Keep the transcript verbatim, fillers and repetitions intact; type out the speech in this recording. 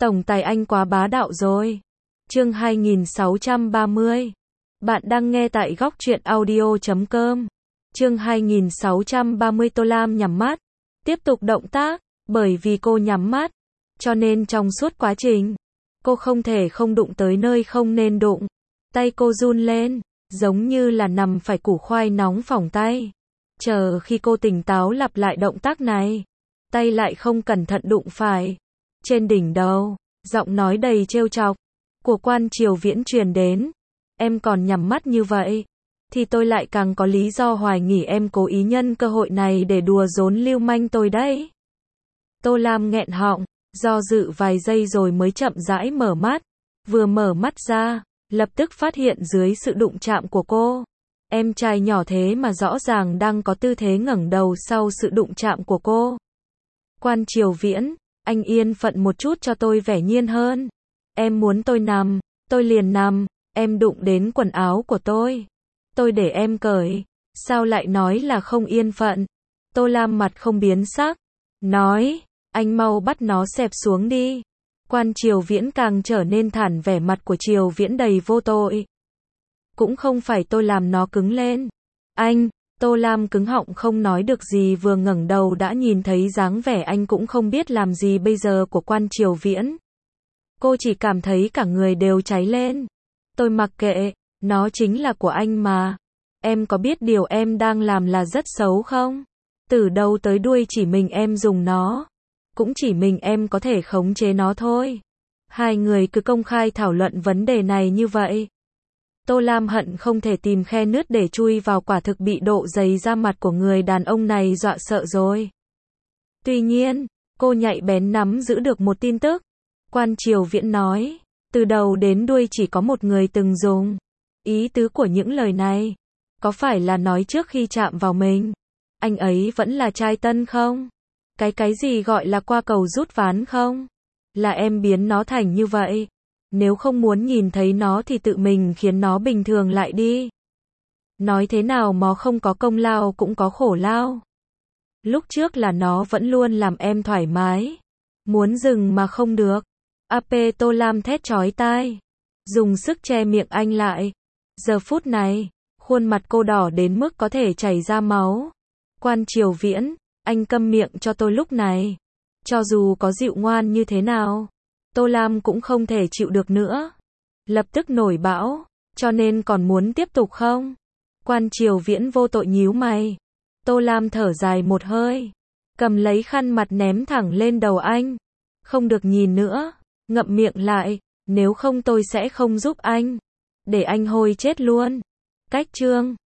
Tổng tài anh quá bá đạo rồi. Chương hai nghìn sáu trăm ba mươi. Bạn đang nghe tại góc truyện audio chấm com. Chương hai nghìn sáu trăm ba mươi. Tô Lam nhắm mắt, tiếp tục động tác, bởi vì cô nhắm mắt, cho nên trong suốt quá trình, cô không thể không đụng tới nơi không nên đụng. Tay cô run lên, giống như là nằm phải củ khoai nóng phỏng tay. Chờ khi cô tỉnh táo lặp lại động tác này, tay lại không cẩn thận đụng phải. Trên đỉnh đầu, giọng nói đầy trêu chọc của Quan Triều Viễn truyền đến. Em còn nhắm mắt như vậy, thì tôi lại càng có lý do hoài nghi em cố ý nhân cơ hội này để đùa giỡn lưu manh tôi đấy. Tô Lam nghẹn họng, do dự vài giây rồi mới chậm rãi mở mắt. Vừa mở mắt ra, lập tức phát hiện dưới sự đụng chạm của cô, em trai nhỏ thế mà rõ ràng đang có tư thế ngẩng đầu sau sự đụng chạm của cô. Quan Triều Viễn, anh yên phận một chút cho tôi vẻ nhiên hơn. Em muốn tôi nằm, tôi liền nằm. Em đụng đến quần áo của tôi, tôi để em cởi. Sao lại nói là không yên phận? Tô Lam mặt không biến sắc, nói, anh mau bắt nó xẹp xuống đi. Quan Triều Viễn càng trở nên thản, vẻ mặt của Triều Viễn đầy vô tội. Cũng không phải tôi làm nó cứng lên. Anh, Tô Lam cứng họng không nói được gì, vừa ngẩng đầu đã nhìn thấy dáng vẻ anh cũng không biết làm gì bây giờ của Quan Triều Viễn. Cô chỉ cảm thấy cả người đều cháy lên. Tôi mặc kệ, nó chính là của anh mà. Em có biết điều em đang làm là rất xấu không? Từ đầu tới đuôi chỉ mình em dùng nó, cũng chỉ mình em có thể khống chế nó thôi. Hai người cứ công khai thảo luận vấn đề này như vậy. Tô Lam hận không thể tìm khe nứt để chui vào, quả thực bị độ dày da mặt của người đàn ông này dọa sợ rồi. Tuy nhiên, cô nhạy bén nắm giữ được một tin tức. Quan Triều Viễn nói, từ đầu đến đuôi chỉ có một người từng dùng. Ý tứ của những lời này, có phải là nói trước khi chạm vào mình, anh ấy vẫn là trai tân không? Cái cái gì gọi là qua cầu rút ván không? Là em biến nó thành như vậy. Nếu không muốn nhìn thấy nó thì tự mình khiến nó bình thường lại đi. Nói thế nào mà không có công lao cũng có khổ lao. Lúc trước là nó vẫn luôn làm em thoải mái, muốn dừng mà không được. a pê Tô Lam thét chói tai, dùng sức che miệng anh lại. Giờ phút này, khuôn mặt cô đỏ đến mức có thể chảy ra máu. Quan Triều Viễn, anh câm miệng cho tôi lúc này. Cho dù có dịu ngoan như thế nào, Tô Lam cũng không thể chịu được nữa. Lập tức nổi bão, cho nên còn muốn tiếp tục không? Quan Triều Viễn vô tội nhíu mày. Tô Lam thở dài một hơi, cầm lấy khăn mặt ném thẳng lên đầu anh. Không được nhìn nữa, ngậm miệng lại, nếu không tôi sẽ không giúp anh. Để anh hôi chết luôn. Cách chương